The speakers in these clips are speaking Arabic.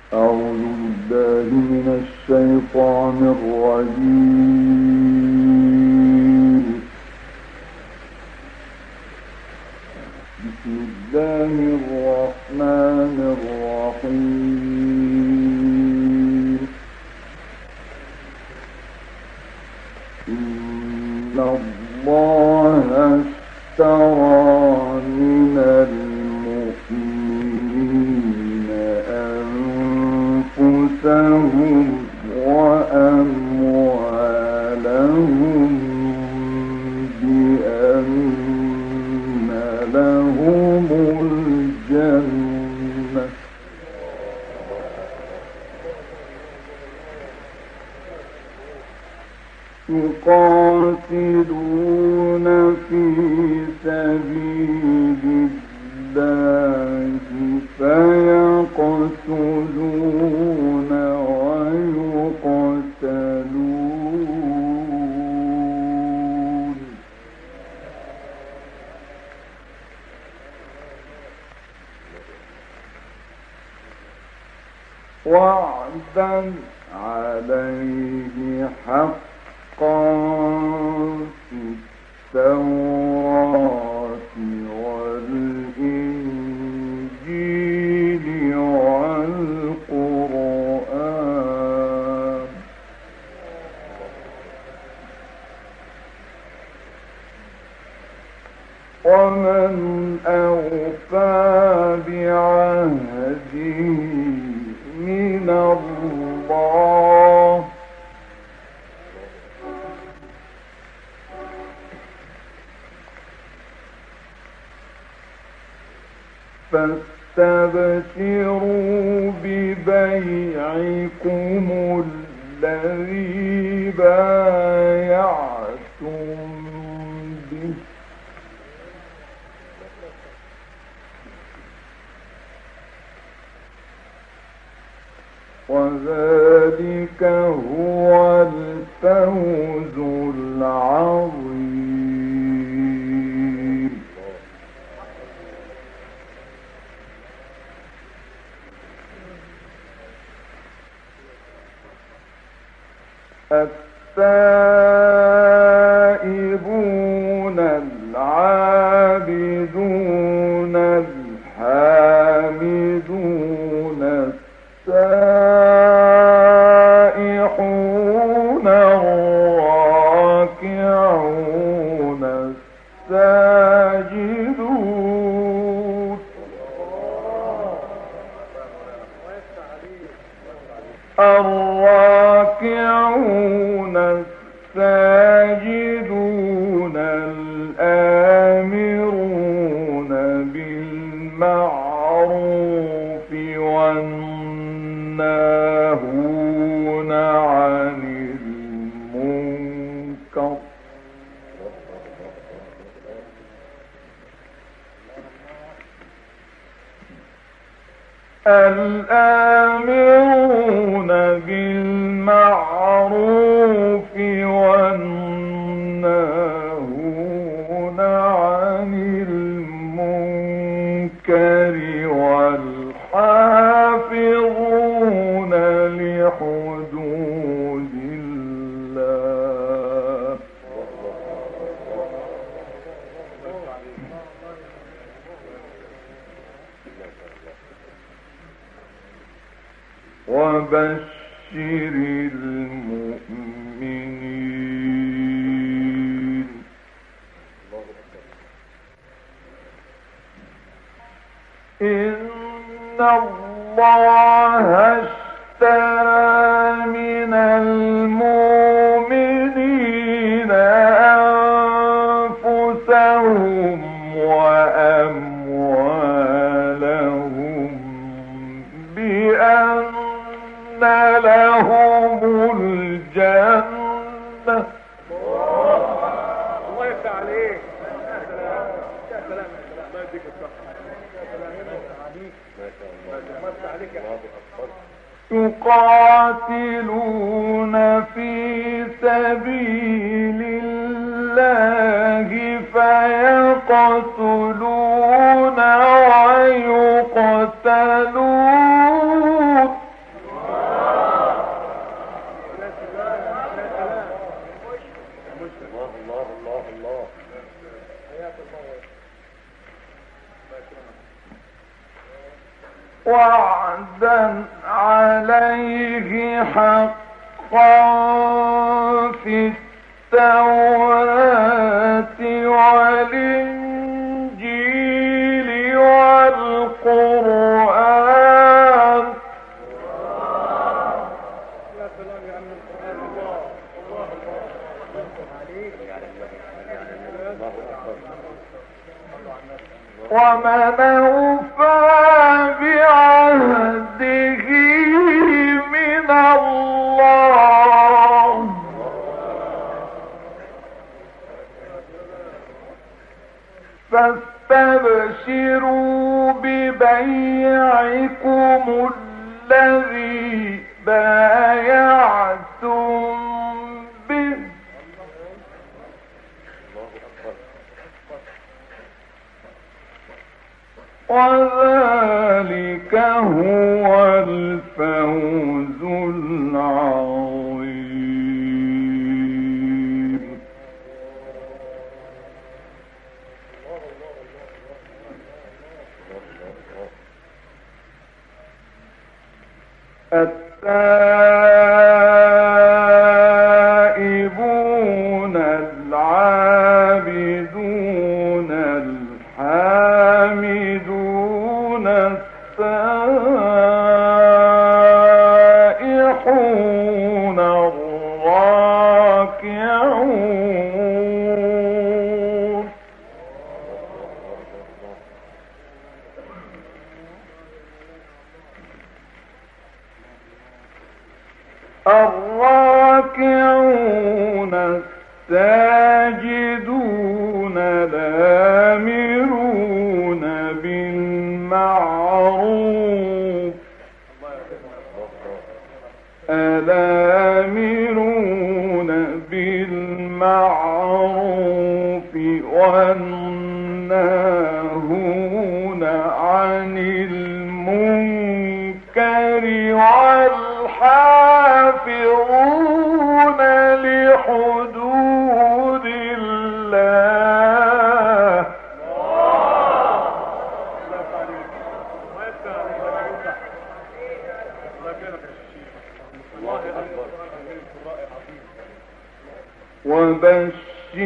أعوذ بالله من الشيطان الرجيم. بسم الله الرحمن الرحيم. إن الله اشترى من المؤمنين أنفسهم وأموالهم بأن لهم الجنة يقاتلون في سبيل الله فيقتلون ويقتلون وعدا عليه حقا في التوراة والإنجيل والقرآن ومن أوفى بعهده من الله فاستبشروا ببيعكم الذي بايعتم به وذلك هو الفوز العظيم. التائبون العابدون الحامدون السائحون الراكعون الساجدون الراكعون الساجدون الآمرون بالمعروف والناهون عن المنكر الآمرون بالمعروف والناهون عن المنكر والحافظون لحدود الله وبشر المؤمنين. إن الله اشترى من المؤمنين أنفسهم وأموالهم بأن لهم الجنة الله يفتح عليك. يا سلام الله يديك الصحة. يقاتلون في سبيل الله فيقتلون ويقتلون وعدا عليه حقا في التوراة والإنجيل والقرآن. ومن أوفى بعهده من الله فاستبشروا ببيعكم الذي بايعتم به وذلك هو الفوز العظيم. التائبون العابدون الحامدون السائحون الراكعون. الراكعون الساجدون الآمرون بالمعروف والناهون عن المنكر والحافظون لحدود الله. وبشر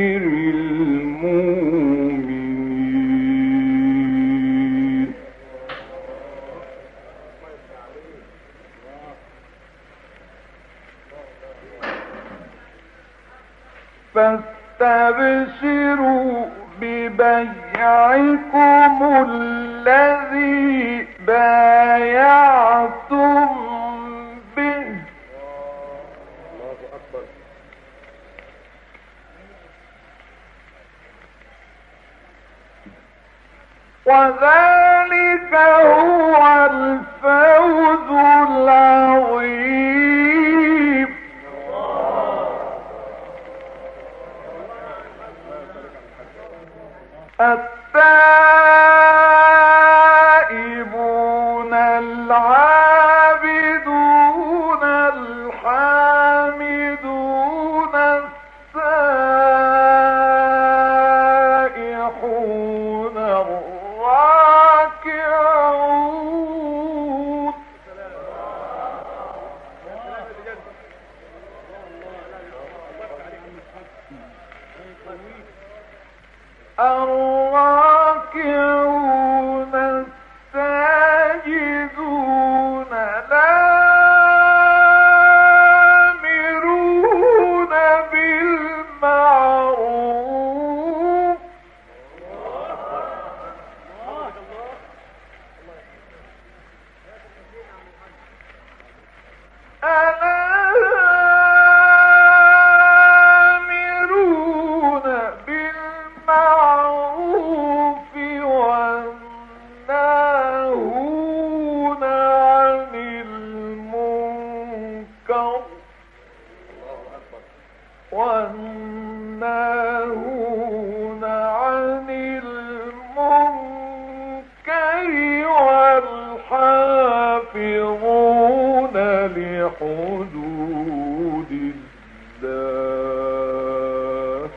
المؤمنين. فاستبشروا ببيعكم الذي بايعتم به وذلك هو الفوز العظيم. التائبون العابدون الحامدون السائحون الراكعون. الراكعون الساجدون الآمرون بالمعروف الآمرون بالمعروف والناهون عن المنكر والحافظون لحدود الله.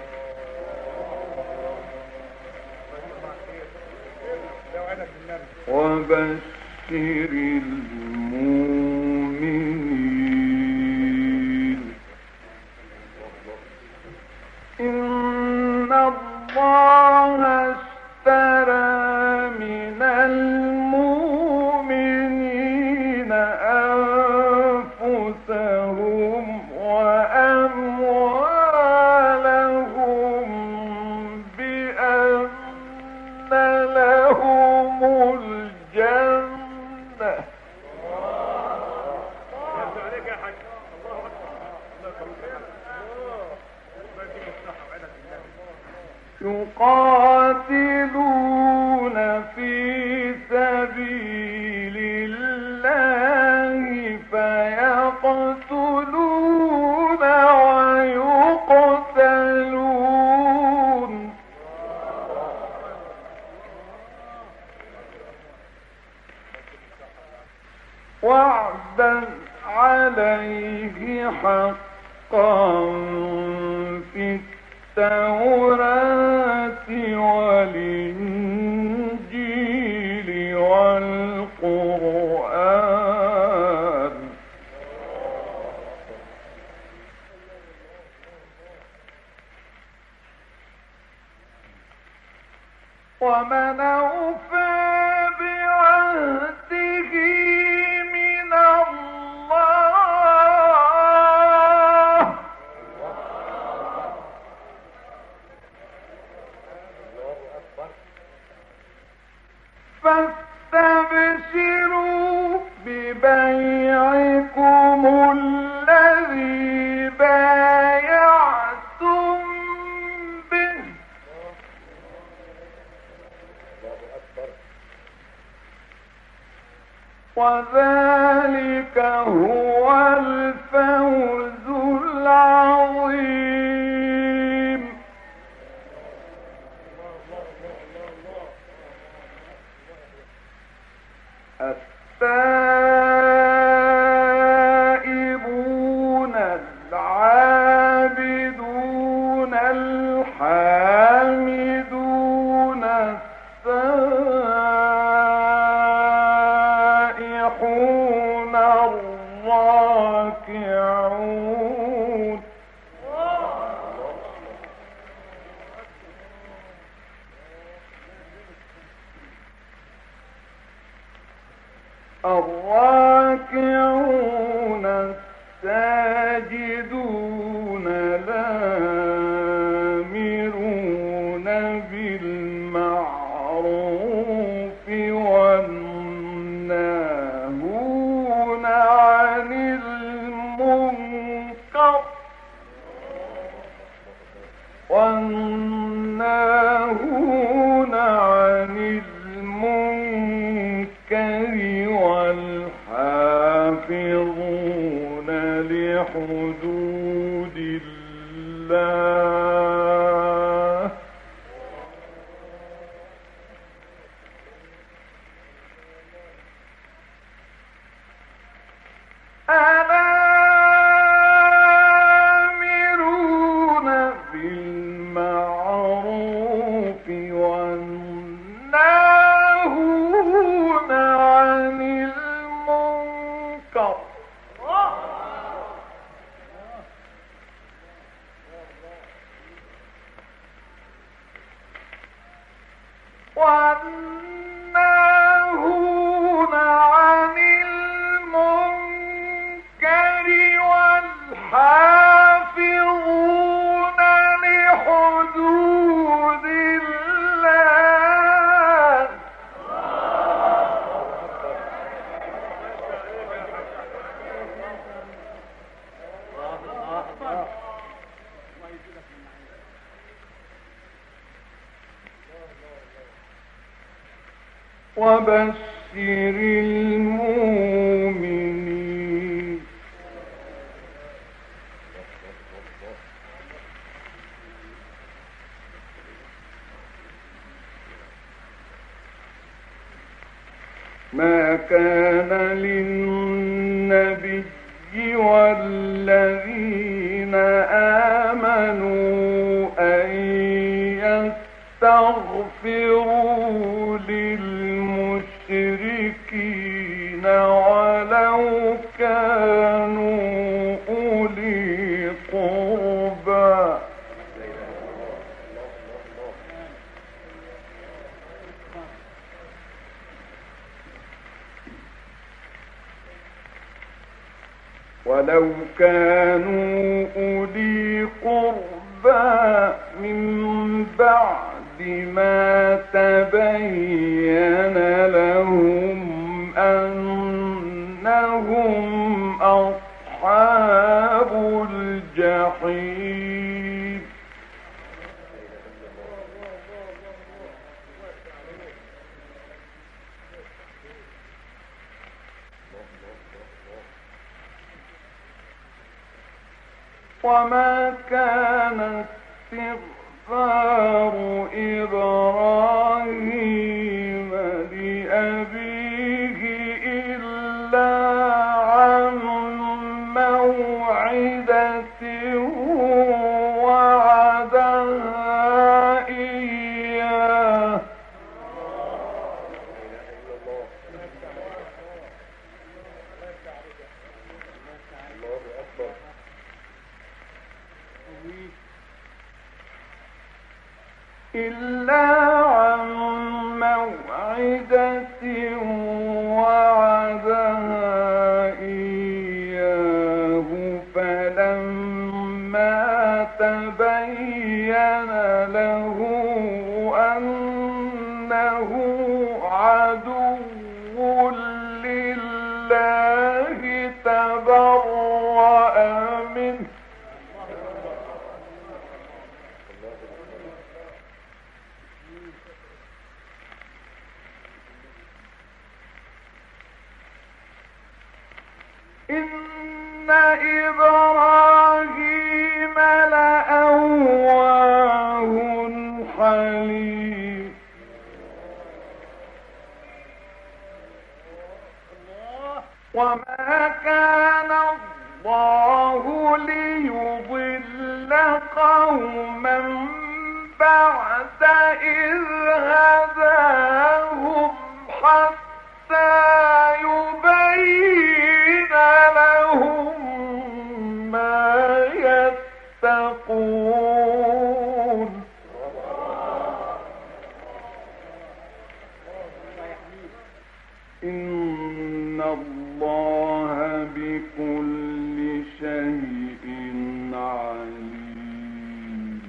وبشر المؤمنين. إن الله اشترى من المؤمنين أنفسهم وأموالهم بأن لهم الجنة يقاتلون في سبيل الله فيقتلون ويقتلون وعدا عليه حقا في التوراة والإنجيل والقرآن. ومن أوفى بعهده من الله فاستبشروا ببيعكم الذي بايعتم به وذلك هو الفوز العظيم. التائبون العابدون الحامدون السائحون الراكعون الراكعون الساجدون الآمرون بالمعروف والناهون عن المنكر والحافظون لحدود الله الآمرون بالمعروف والناهون عن المنكر والناهون عن المنكر والحافظون لحدود الله وبشر المؤمنين ما كان للنبي والذين آمنوا أن يستغفروا للمشركين ولو كانوا أولي قربى من بعد ما تبين لهم أنهم أصحاب الجحيم وما كان استغفار إبراهيم لأبيه إلا عن موعدة وعدها إياه فلما تبين له أنه عدو لله تبرأ منه إن إبراهيم لأواه حليم وما كان الله ليضل قوما بعد إذ هداهم حتى يبين لهم ما يتقون إن الله بكل شيء عليم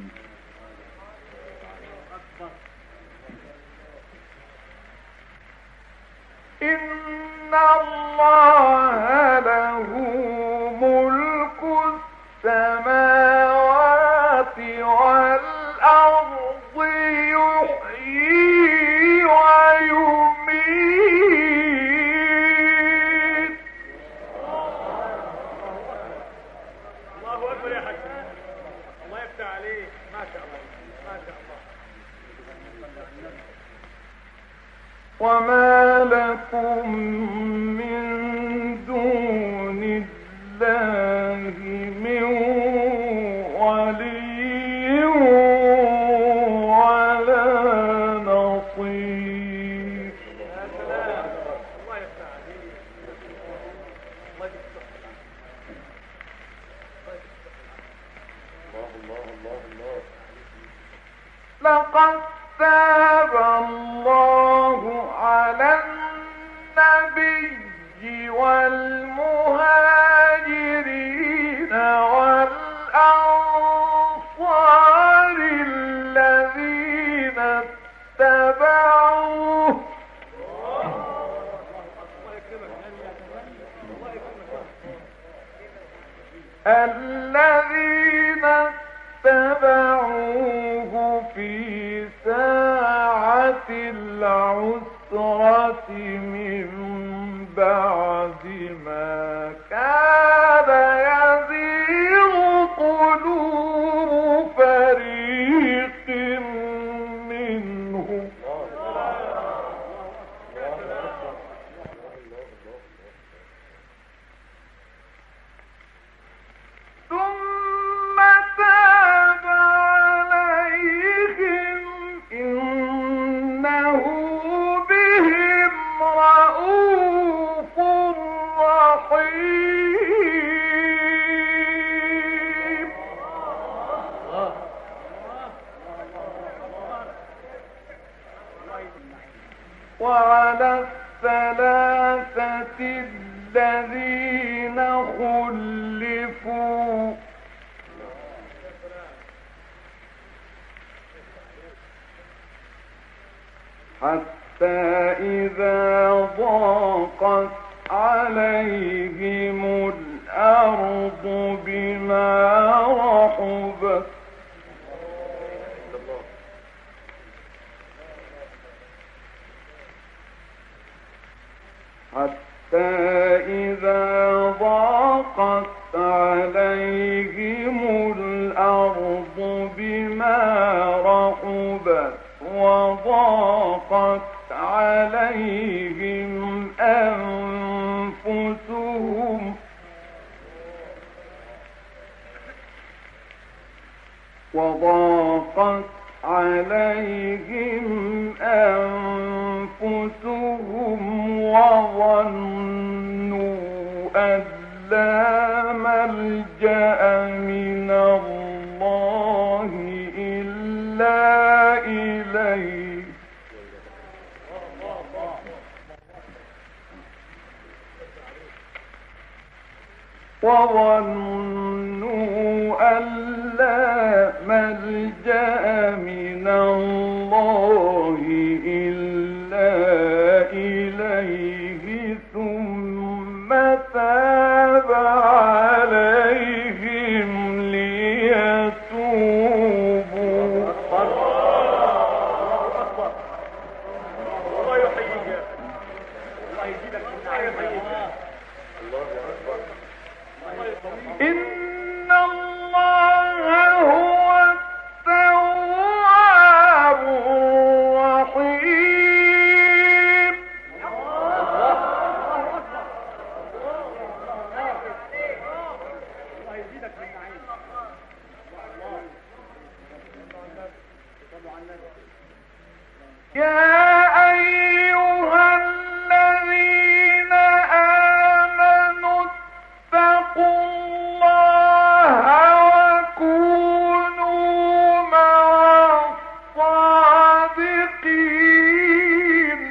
إن الله له ملك السماوات والأرض يحيي ويميت الله أكبر يا حاج الله يفتح عليك ما شاء الله ما شاء الله وما لكم من دون الله من ولي ولا نصير يا سلام الله يفتح عليك الله يفتح الله لقد تاب الله على النبي والمهاجرين والأنصار الذين اتبعوه في ساعة العسرة من بعد ما كان يزيغ قلوب فريق منهم ثم تاب عليهم إنه بهم رءوف وعلى الثلاثة الذين خلفوا حتى إذا ضاقت عليهم الأرض بما رحبت وضاقت عليهم أنفسهم وظنوا أن لا ملجأ من الله إلا إليه من الله إلا إليه ثم تاب عليهم ليتوبوا الله يحييك يا أخي. الله يزيدك من نعمة. إن الله هو التواب الرحيم الله يزيدك من نعيم. يا أيها الذين آمنوا اتقوا الله وكونوا مع الصادقين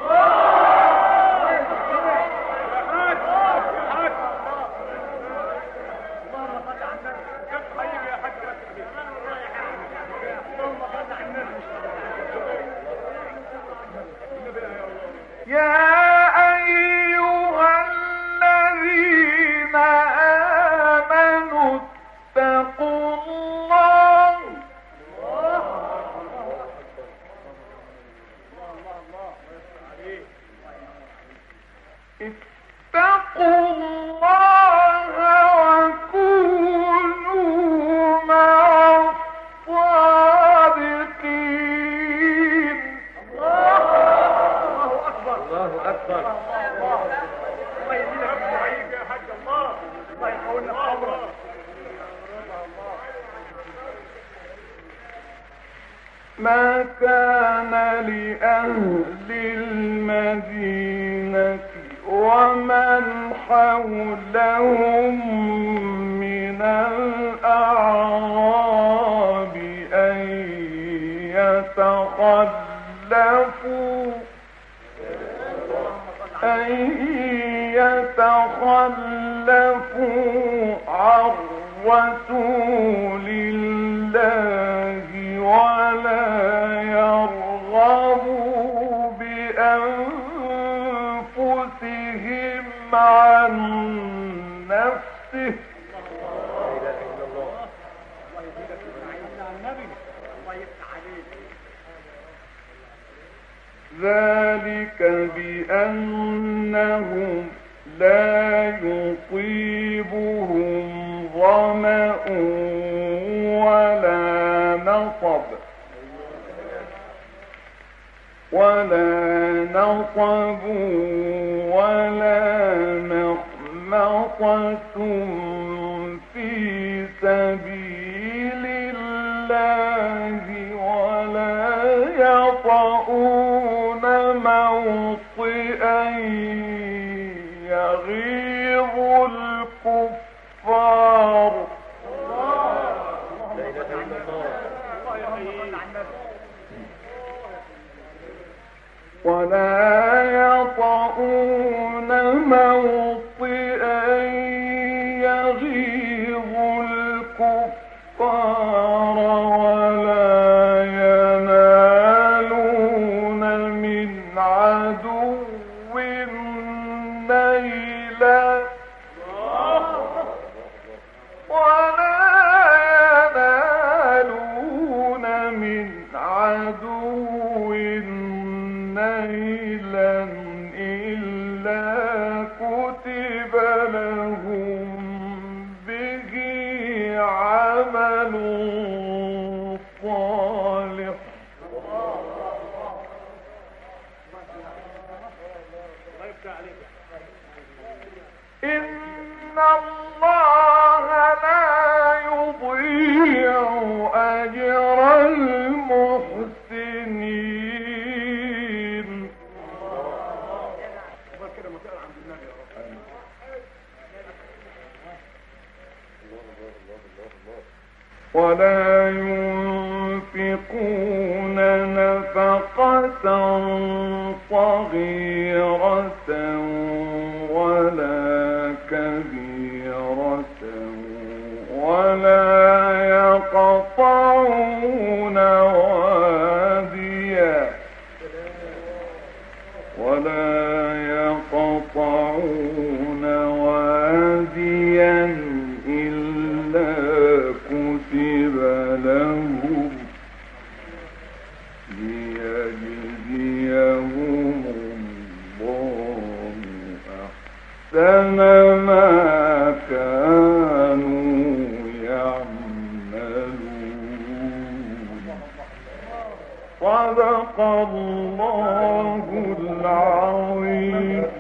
يا أيها الذين آمنوا اتقوا الله اتقوا الله وكونوا مع الصادقين الله أكبر. الله أكبر. الله يزيدك من نعيم يا حاج. الله يقولنا صبرا. ما كان لأهل المدينة ومن حولهم من الأعراب أن يتخلفوا عن رسول الله ولا يرغبوا بأنفسهم عن نفسه ذلك بأنهم لا يصيبهم ظمأ ولا نصب ولا مخمصة في سبيل الله ولا يطؤون موطئا يغيظ الكفار لا اله الا الله. الله يحييك. ولا يطؤون موطئا يغيظ الكفار ولا ينالون من عدو نيلا ولا ينالون من عدو نيلا إلا كتب لهم به عمل صالح الله يفتح عليك. إن الله لا يضيع أجر المحسنين الله كده مسألة عند النبي يا رب. ولا ينفقون نفقة صغيرة ولا كبيرة ولا يقطعون واديا إلا كتب لهم ليجزيهم الله أحسن ما كانوا يعملون صدق الله العظيم